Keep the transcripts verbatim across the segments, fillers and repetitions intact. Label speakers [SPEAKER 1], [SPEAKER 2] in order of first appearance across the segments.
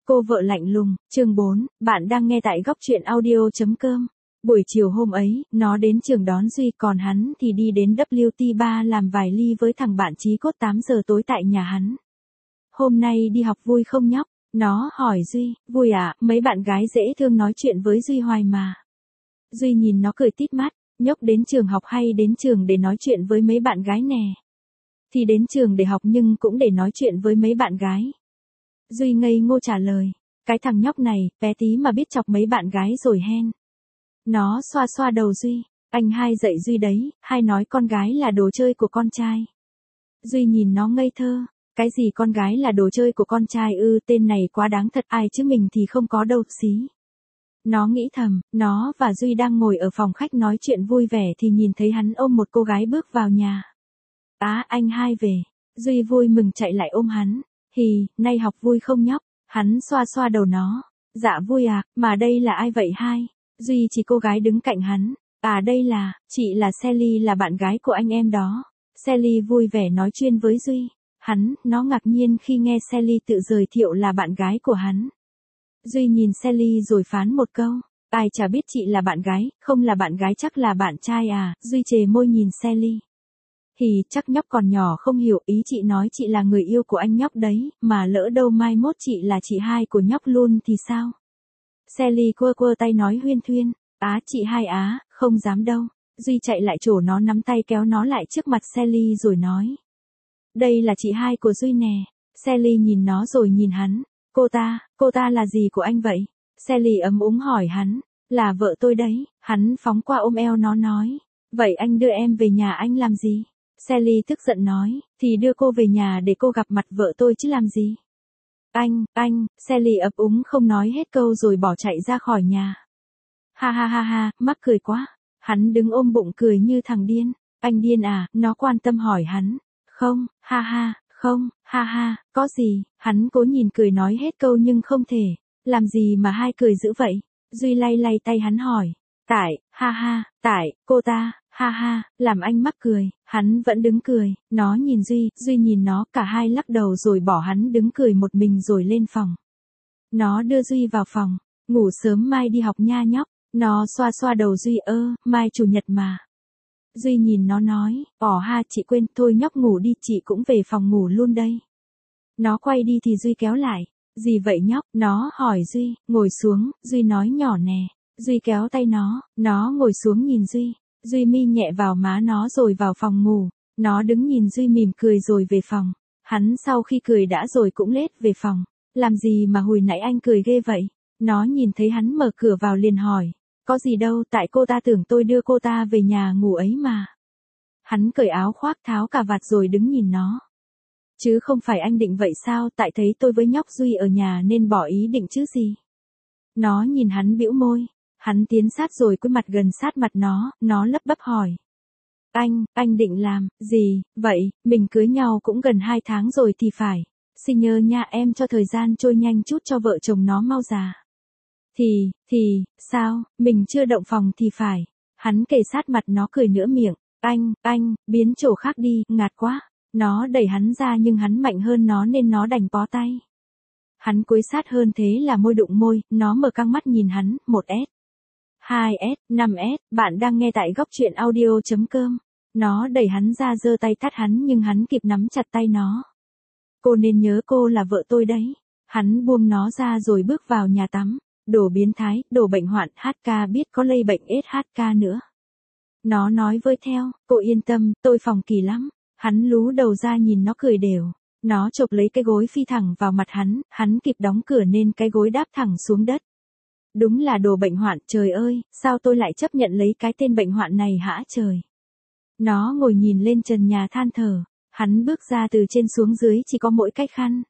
[SPEAKER 1] Cô vợ lạnh lùng, chương bốn, bạn đang nghe tại góc truyện audio.com. Buổi chiều hôm ấy, nó đến trường đón Duy, còn hắn thì đi đến W T ba làm vài ly với thằng bạn chí cốt tám giờ tối tại nhà hắn. Hôm nay đi học vui không nhóc? Nó hỏi Duy, vui à, mấy bạn gái dễ thương nói chuyện với Duy hoài mà. Duy nhìn nó cười tít mắt, nhóc đến trường học hay đến trường để nói chuyện với mấy bạn gái nè? Thì đến trường để học nhưng cũng để nói chuyện với mấy bạn gái. Duy ngây ngô trả lời, cái thằng nhóc này, bé tí mà biết chọc mấy bạn gái rồi hen. Nó xoa xoa đầu Duy, anh hai dạy Duy đấy, hai nói con gái là đồ chơi của con trai. Duy nhìn nó ngây thơ, cái gì con gái là đồ chơi của con trai ư, tên này quá đáng thật, ai chứ mình thì không có đâu, xí. Nó nghĩ thầm, nó và Duy đang ngồi ở phòng khách nói chuyện vui vẻ thì nhìn thấy hắn ôm một cô gái bước vào nhà. Á, anh hai về. Duy vui mừng chạy lại ôm hắn. Hì, nay học vui không nhóc? Hắn xoa xoa đầu nó. Dạ vui à, mà đây là ai vậy hai? Duy chỉ cô gái đứng cạnh hắn. À đây là, chị là Sally, là bạn gái của anh em đó. Sally vui vẻ nói chuyện với Duy. Hắn, nó ngạc nhiên khi nghe Sally tự giới thiệu là bạn gái của hắn. Duy nhìn Sally rồi phán một câu. Ai chả biết chị là bạn gái, không là bạn gái chắc là bạn trai à. Duy chề môi nhìn Sally. Thì chắc nhóc còn nhỏ không hiểu, ý chị nói chị là người yêu của anh nhóc đấy, mà lỡ đâu mai mốt chị là chị hai của nhóc luôn thì sao? Sally quơ quơ tay nói huyên thuyên, á chị hai á, không dám đâu. Duy chạy lại chỗ nó nắm tay kéo nó lại trước mặt Sally rồi nói. Đây là chị hai của Duy nè. Sally nhìn nó rồi nhìn hắn, cô ta, cô ta là gì của anh vậy? Sally ấm úng hỏi hắn, là vợ tôi đấy. Hắn phóng qua ôm eo nó nói, vậy anh đưa em về nhà anh làm gì? Sally tức giận nói, thì đưa cô về nhà để cô gặp mặt vợ tôi chứ làm gì. Anh, anh, Sally ấp úng không nói hết câu rồi bỏ chạy ra khỏi nhà. Ha ha ha ha, mắc cười quá. Hắn đứng ôm bụng cười như thằng điên. Anh điên à, nó quan tâm hỏi hắn. Không, ha ha, không, ha ha, có gì. Hắn cố nhìn cười nói hết câu nhưng không thể. Làm gì mà hai cười dữ vậy? Duy lay lay tay hắn hỏi. Tại, ha ha, tại, cô ta. Ha ha, làm anh mắc cười. Hắn vẫn đứng cười, nó nhìn Duy, Duy nhìn nó, cả hai lắc đầu rồi bỏ hắn đứng cười một mình rồi lên phòng. Nó đưa Duy vào phòng, ngủ sớm mai đi học nha nhóc. Nó xoa xoa đầu Duy, ơ, mai chủ nhật mà. Duy nhìn nó nói, ỏ ha chị quên, thôi nhóc ngủ đi, chị cũng về phòng ngủ luôn đây. Nó quay đi thì Duy kéo lại, gì vậy nhóc? Nó hỏi Duy, ngồi xuống, Duy nói nhỏ nè. Duy kéo tay nó, nó ngồi xuống nhìn Duy. Duy mi nhẹ vào má nó rồi vào phòng ngủ. Nó đứng nhìn Duy mỉm cười rồi về phòng. Hắn sau khi cười đã rồi cũng lết về phòng. Làm gì mà hồi nãy anh cười ghê vậy? Nó nhìn thấy hắn mở cửa vào liền hỏi. Có gì đâu, tại cô ta tưởng tôi đưa cô ta về nhà ngủ ấy mà. Hắn cởi áo khoác tháo cà vạt rồi đứng nhìn nó. Chứ không phải anh định vậy sao, tại thấy tôi với nhóc Duy ở nhà nên bỏ ý định chứ gì. Nó nhìn hắn bĩu môi. Hắn tiến sát rồi cúi mặt gần sát mặt nó, nó lắp bắp hỏi. Anh, anh định làm, gì, vậy, mình cưới nhau cũng gần hai tháng rồi thì phải. Xin nhớ nha em cho thời gian trôi nhanh chút cho vợ chồng nó mau già. Thì, thì, sao, mình chưa động phòng thì phải. Hắn kề sát mặt nó cười nửa miệng. Anh, anh, biến chỗ khác đi, ngạt quá. Nó đẩy hắn ra nhưng hắn mạnh hơn nó nên nó đành bó tay. Hắn cúi sát hơn thế là môi đụng môi, nó mở căng mắt nhìn hắn, một S. hai S, năm S, bạn đang nghe tại góc truyện audio.com. Nó đẩy hắn ra giơ tay tát hắn nhưng hắn kịp nắm chặt tay nó. Cô nên nhớ cô là vợ tôi đấy. Hắn buông nó ra rồi bước vào nhà tắm. Đồ biến thái, đồ bệnh hoạn, hát ca biết có lây bệnh ết hát ca nữa. Nó nói với theo, cô yên tâm, tôi phòng kỳ lắm. Hắn lú đầu ra nhìn nó cười đều. Nó chộp lấy cái gối phi thẳng vào mặt hắn, hắn kịp đóng cửa nên cái gối đáp thẳng xuống đất. Đúng là đồ bệnh hoạn, trời ơi, sao tôi lại chấp nhận lấy cái tên bệnh hoạn này hả trời. Nó ngồi nhìn lên trần nhà than thở, hắn bước ra từ trên xuống dưới chỉ có mỗi cái khăn.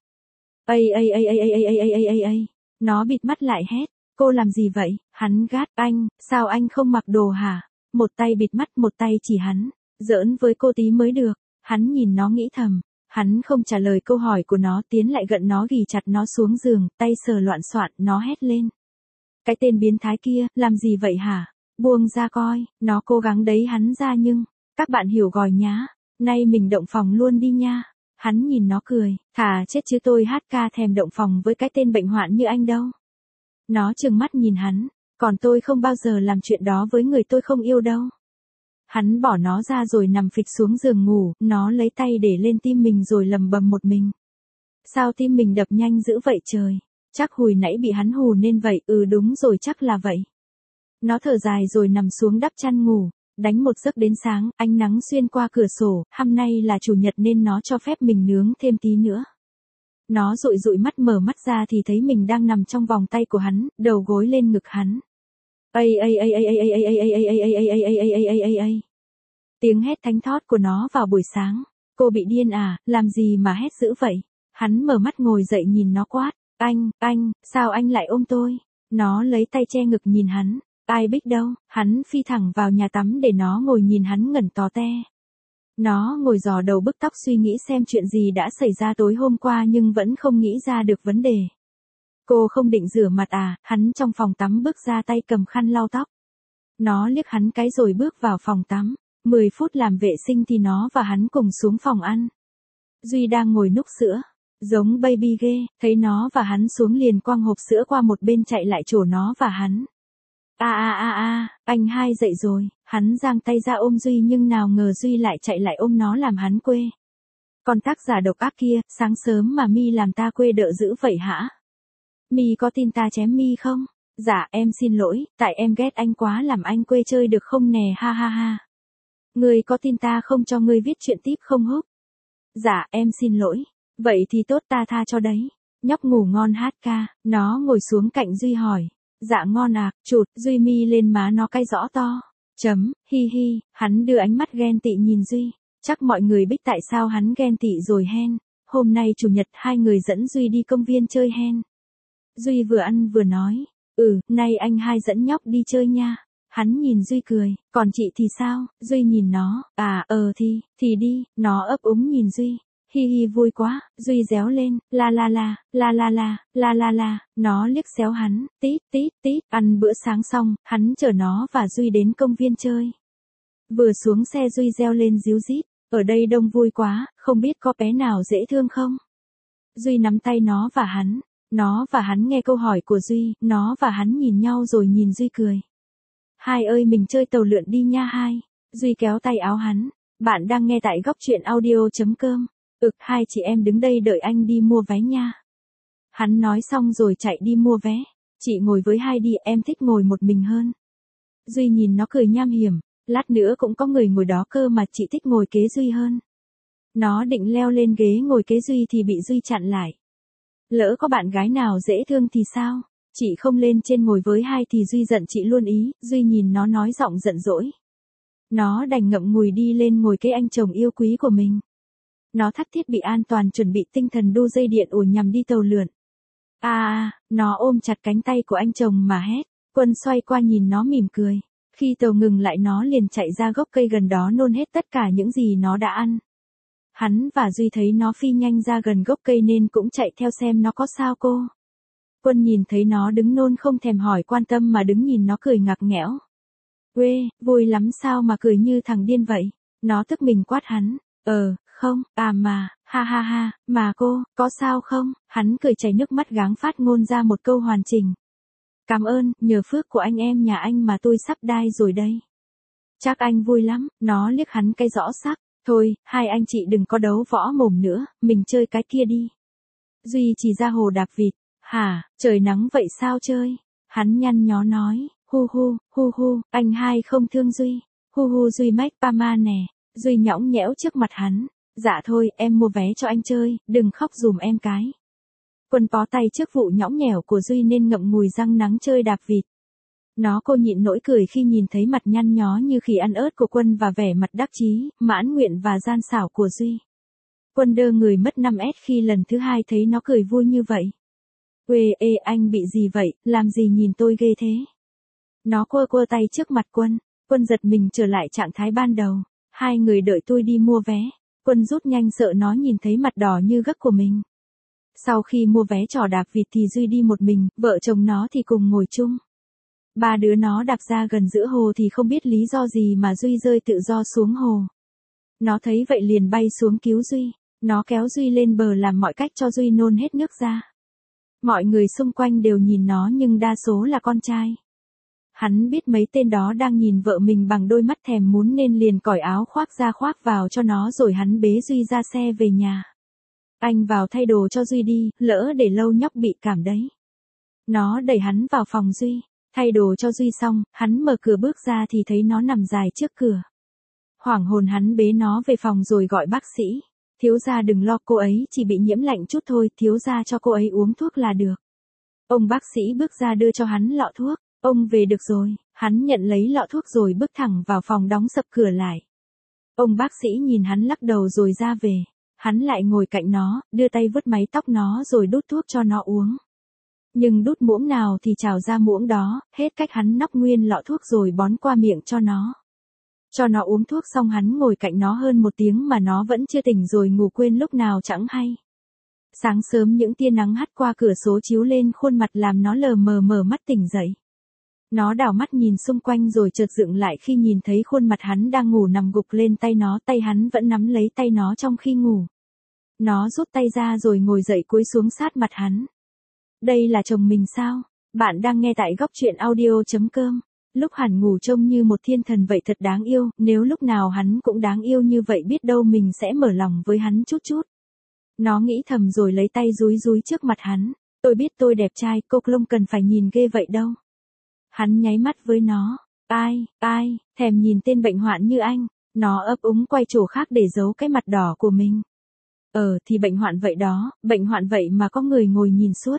[SPEAKER 1] Ây ây ây ây ây ây ây ây ây ây, nó bịt mắt lại hét, cô làm gì vậy, hắn gắt, anh, sao anh không mặc đồ hả, một tay bịt mắt một tay chỉ hắn, giỡn với cô tí mới được, hắn nhìn nó nghĩ thầm. Hắn không trả lời câu hỏi của nó, tiến lại gần nó ghì chặt nó xuống giường, tay sờ loạn soạn, nó hét lên. Cái tên biến thái kia, làm gì vậy hả? Buông ra coi, nó cố gắng đấy hắn ra nhưng, các bạn hiểu gòi nhá, nay mình động phòng luôn đi nha. Hắn nhìn nó cười, thà chết chứ tôi hát ca thèm động phòng với cái tên bệnh hoạn như anh đâu. Nó trừng mắt nhìn hắn, còn tôi không bao giờ làm chuyện đó với người tôi không yêu đâu. Hắn bỏ nó ra rồi nằm phịch xuống giường ngủ, nó lấy tay để lên tim mình rồi lầm bầm một mình. Sao tim mình đập nhanh dữ vậy trời? Chắc hồi nãy bị hắn hù nên vậy, ừ đúng rồi chắc là vậy. Nó thở dài rồi nằm xuống đắp chăn ngủ, đánh một giấc đến sáng, ánh nắng xuyên qua cửa sổ, hôm nay là chủ nhật nên nó cho phép mình nướng thêm tí nữa. Nó dụi dụi mắt mở mắt ra thì thấy mình đang nằm trong vòng tay của hắn, đầu gối lên ngực hắn. Ây ây ây ây ây ây ây ây ây ây ây ây ây ây ây ây ây ây ây. Tiếng hét thánh thót của nó vào buổi sáng. Cô bị điên à, làm gì mà hét dữ vậy? Hắn mở mắt ngồi dậy nhìn nó quát. Anh, anh, sao anh lại ôm tôi? Nó lấy tay che ngực nhìn hắn. Ai biết đâu, hắn phi thẳng vào nhà tắm để nó ngồi nhìn hắn ngẩn tò te. Nó ngồi dò đầu bứt tóc suy nghĩ xem chuyện gì đã xảy ra tối hôm qua nhưng vẫn không nghĩ ra được vấn đề. Cô không định rửa mặt à, hắn trong phòng tắm bước ra tay cầm khăn lau tóc. Nó liếc hắn cái rồi bước vào phòng tắm. mười phút làm vệ sinh thì nó và hắn cùng xuống phòng ăn. Duy đang ngồi núc sữa. Giống baby ghê, thấy nó và hắn xuống liền quăng hộp sữa qua một bên chạy lại chỗ nó và hắn. A a a a, anh hai dậy rồi, hắn giang tay ra ôm Duy nhưng nào ngờ Duy lại chạy lại ôm nó làm hắn quê. Con tác giả độc ác kia, sáng sớm mà mi làm ta quê đợ dữ vậy hả? Mi có tin ta chém mi không? Dạ em xin lỗi, tại em ghét anh quá làm anh quê chơi được không nè ha ha ha. Ngươi có tin ta không cho ngươi viết chuyện tiếp không húp? Dạ em xin lỗi, vậy thì tốt ta tha cho đấy. Nhóc ngủ ngon hát ca, nó ngồi xuống cạnh Duy hỏi. Dạ ngon à, chụt, Duy mi lên má nó cay rõ to. Chấm, hi hi, hắn đưa ánh mắt ghen tị nhìn Duy. Chắc mọi người biết tại sao hắn ghen tị rồi hen. Hôm nay chủ nhật hai người dẫn Duy đi công viên chơi hen. Duy vừa ăn vừa nói. Ừ, nay anh hai dẫn nhóc đi chơi nha. Hắn nhìn Duy cười, còn chị thì sao? Duy nhìn nó, à, ờ thì, thì đi, nó ấp úng nhìn Duy. Hi hi vui quá, Duy réo lên, la la la, la la la, la la la, nó liếc xéo hắn, tít tít tít, ăn bữa sáng xong, hắn chở nó và Duy đến công viên chơi. Vừa xuống xe Duy reo lên ríu rít, ở đây đông vui quá, không biết có bé nào dễ thương không? Duy nắm tay nó và hắn, nó và hắn nghe câu hỏi của Duy, nó và hắn nhìn nhau rồi nhìn Duy cười. Hai ơi mình chơi tàu lượn đi nha hai. Duy kéo tay áo hắn, bạn đang nghe tại góc truyện audio.com. Ực hai chị em đứng đây đợi anh đi mua vé nha. Hắn nói xong rồi chạy đi mua vé. Chị ngồi với hai đi, em thích ngồi một mình hơn. Duy nhìn nó cười nham hiểm, lát nữa cũng có người ngồi đó cơ mà chị thích ngồi kế Duy hơn. Nó định leo lên ghế ngồi kế Duy thì bị Duy chặn lại. Lỡ có bạn gái nào dễ thương thì sao? Chị không lên trên ngồi với hai thì Duy giận chị luôn ý. Duy nhìn nó nói giọng giận dỗi. Nó đành ngậm ngùi đi lên ngồi kế anh chồng yêu quý của mình. Nó thắt thiết bị an toàn chuẩn bị tinh thần đu dây điện ủi nhằm đi tàu lượn. À, à, nó ôm chặt cánh tay của anh chồng mà hét. Quân xoay qua nhìn nó mỉm cười. Khi tàu ngừng lại nó liền chạy ra gốc cây gần đó nôn hết tất cả những gì nó đã ăn. Hắn và Duy thấy nó phi nhanh ra gần gốc cây nên cũng chạy theo xem nó có sao cô. Quân nhìn thấy nó đứng nôn không thèm hỏi quan tâm mà đứng nhìn nó cười ngặt nghẽo. Uê, vui lắm sao mà cười như thằng điên vậy? Nó tức mình quát hắn. Ờ, không, à mà, ha ha ha, mà cô, có sao không? Hắn cười chảy nước mắt gắng phát ngôn ra một câu hoàn chỉnh. Cảm ơn, nhờ phước của anh em nhà anh mà tôi sắp đai rồi đây. Chắc anh vui lắm, nó liếc hắn cái rõ sắc. Thôi, hai anh chị đừng có đấu võ mồm nữa, mình chơi cái kia đi. Duy chỉ ra hồ đạp vịt. Hả, trời nắng vậy sao chơi? Hắn nhăn nhó nói, hu hu, hu hu, anh hai không thương Duy. Hu hu Duy mách pa ma nè. Duy nhõng nhẽo trước mặt hắn. Dạ thôi, em mua vé cho anh chơi, đừng khóc dùm em cái. Quân bó tay trước vụ nhõng nhẽo của Duy nên ngậm ngùi răng nắng chơi đạp vịt. Nó cô nhịn nỗi cười khi nhìn thấy mặt nhăn nhó như khỉ ăn ớt của Quân và vẻ mặt đắc chí, mãn nguyện và gian xảo của Duy. Quân đơ người mất năm ét khi lần thứ hai thấy nó cười vui như vậy. Uê ê anh bị gì vậy, làm gì nhìn tôi ghê thế? Nó quơ quơ tay trước mặt Quân. Quân giật mình trở lại trạng thái ban đầu. Hai người đợi tôi đi mua vé. Quân rút nhanh sợ nó nhìn thấy mặt đỏ như gấc của mình. Sau khi mua vé trò đạp vịt thì Duy đi một mình, vợ chồng nó thì cùng ngồi chung. Ba đứa nó đạp ra gần giữa hồ thì không biết lý do gì mà Duy rơi tự do xuống hồ. Nó thấy vậy liền bay xuống cứu Duy. Nó kéo Duy lên bờ làm mọi cách cho Duy nôn hết nước ra. Mọi người xung quanh đều nhìn nó nhưng đa số là con trai. Hắn biết mấy tên đó đang nhìn vợ mình bằng đôi mắt thèm muốn nên liền cởi áo khoác ra khoác vào cho nó rồi hắn bế Duy ra xe về nhà. Anh vào thay đồ cho Duy đi, lỡ để lâu nhóc bị cảm đấy. Nó đẩy hắn vào phòng Duy, thay đồ cho Duy xong, hắn mở cửa bước ra thì thấy nó nằm dài trước cửa. Hoảng hồn hắn bế nó về phòng rồi gọi bác sĩ. Thiếu gia đừng lo, cô ấy chỉ bị nhiễm lạnh chút thôi, thiếu gia cho cô ấy uống thuốc là được. Ông bác sĩ bước ra đưa cho hắn lọ thuốc. Ông về được rồi, hắn nhận lấy lọ thuốc rồi bước thẳng vào phòng đóng sập cửa lại. Ông bác sĩ nhìn hắn lắc đầu rồi ra về. Hắn lại ngồi cạnh nó, đưa tay vuốt mái tóc nó rồi đút thuốc cho nó uống. Nhưng đút muỗng nào thì trào ra muỗng đó, hết cách hắn nóc nguyên lọ thuốc rồi bón qua miệng cho nó. Cho nó uống thuốc xong hắn ngồi cạnh nó hơn một tiếng mà nó vẫn chưa tỉnh rồi ngủ quên lúc nào chẳng hay. Sáng sớm những tia nắng hắt qua cửa sổ chiếu lên khuôn mặt làm nó lờ mờ mở mắt tỉnh dậy. Nó đảo mắt nhìn xung quanh rồi chợt dựng lại khi nhìn thấy khuôn mặt hắn đang ngủ nằm gục lên tay nó, tay hắn vẫn nắm lấy tay nó trong khi ngủ. Nó rút tay ra rồi ngồi dậy cúi xuống sát mặt hắn. Đây là chồng mình sao? Bạn đang nghe tại góc truyện audio chấm com. Lúc hắn ngủ trông như một thiên thần vậy thật đáng yêu, nếu lúc nào hắn cũng đáng yêu như vậy biết đâu mình sẽ mở lòng với hắn chút chút. Nó nghĩ thầm rồi lấy tay dúi dúi trước mặt hắn. Tôi biết tôi đẹp trai, cô không cần phải nhìn ghê vậy đâu. Hắn nháy mắt với nó. Ai, ai, thèm nhìn tên bệnh hoạn như anh. Nó ấp úng quay chỗ khác để giấu cái mặt đỏ của mình. Ờ thì bệnh hoạn vậy đó, bệnh hoạn vậy mà có người ngồi nhìn suốt.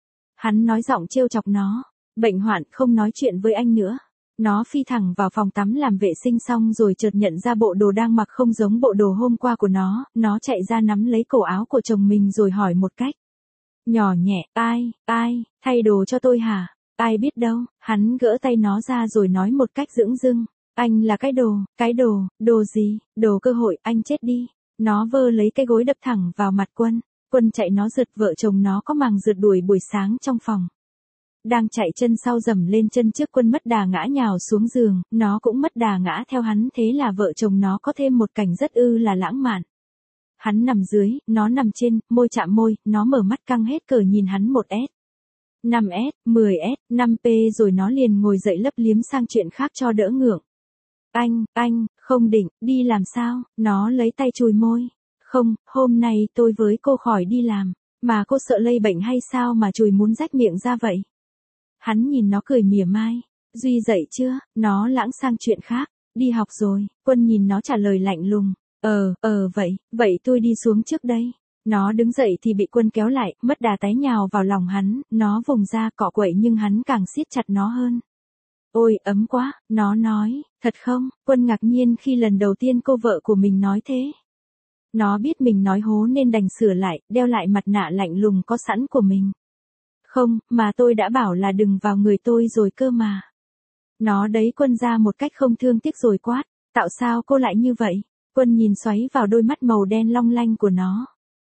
[SPEAKER 1] Hắn nói giọng trêu chọc nó. Bệnh hoạn không nói chuyện với anh nữa. Nó phi thẳng vào phòng tắm làm vệ sinh xong rồi chợt nhận ra bộ đồ đang mặc không giống bộ đồ hôm qua của nó. Nó chạy ra nắm lấy cổ áo của chồng mình rồi hỏi một cách nhỏ nhẹ. Ai, ai, thay đồ cho tôi hả? Ai biết đâu, hắn gỡ tay nó ra rồi nói một cách dửng dưng. Anh là cái đồ, cái đồ, đồ gì, đồ cơ hội, anh chết đi. Nó vơ lấy cái gối đập thẳng vào mặt Quân. Quân chạy nó giật vợ chồng nó có màng rượt đuổi buổi sáng trong phòng. Đang chạy chân sau dầm lên chân trước Quân mất đà ngã nhào xuống giường, nó cũng mất đà ngã theo hắn, thế là vợ chồng nó có thêm một cảnh rất ư là lãng mạn. Hắn nằm dưới, nó nằm trên, môi chạm môi, nó mở mắt căng hết cỡ nhìn hắn một S. năm S, mười S, năm P rồi nó liền ngồi dậy lấp liếm sang chuyện khác cho đỡ ngượng. Anh, anh, không định, đi làm sao? Nó lấy tay chùi môi. Không, hôm nay tôi với cô khỏi đi làm. Mà cô sợ lây bệnh hay sao mà chùi muốn rách miệng ra vậy? Hắn nhìn nó cười mỉa mai. Duy dậy chưa? Nó lãng sang chuyện khác. Đi học rồi. Quân nhìn nó trả lời lạnh lùng. Ờ, ờ vậy, vậy tôi đi xuống trước đây. Nó đứng dậy thì bị Quân kéo lại, mất đà té nhào vào lòng hắn, nó vùng ra cọ quậy nhưng hắn càng siết chặt nó hơn. Ôi, ấm quá, nó nói, thật không? Quân ngạc nhiên khi lần đầu tiên cô vợ của mình nói thế. Nó biết mình nói hố nên đành sửa lại, đeo lại mặt nạ lạnh lùng có sẵn của mình. Không, mà tôi đã bảo là đừng vào người tôi rồi cơ mà. Nó đẩy Quân ra một cách không thương tiếc rồi quát, tạo sao cô lại như vậy? Quân nhìn xoáy vào đôi mắt màu đen long lanh của nó.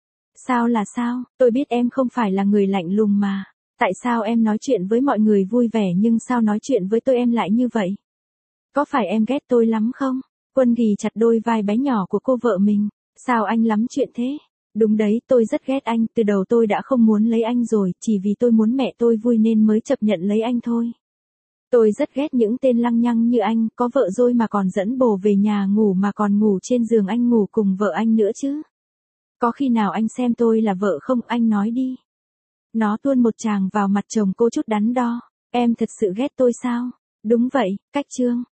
[SPEAKER 1] Sao là sao, tôi biết em không phải là người lạnh lùng mà. Tại sao em nói chuyện với mọi người vui vẻ nhưng sao nói chuyện với tôi em lại như vậy? Có phải em ghét tôi lắm không? Quân ghì chặt đôi vai bé nhỏ của cô vợ mình. Sao anh lắm chuyện thế? Đúng đấy, tôi rất ghét anh, từ đầu tôi đã không muốn lấy anh rồi, chỉ vì tôi muốn mẹ tôi vui nên mới chấp nhận lấy anh thôi. Tôi rất ghét những tên lăng nhăng như anh, có vợ rồi mà còn dẫn bồ về nhà ngủ mà còn ngủ trên giường anh ngủ cùng vợ anh nữa chứ. Có khi nào anh xem tôi là vợ không, anh nói đi. Nó tuôn một tràng vào mặt chồng cô chút đắn đo. Em thật sự ghét tôi sao? Đúng vậy, cách trương.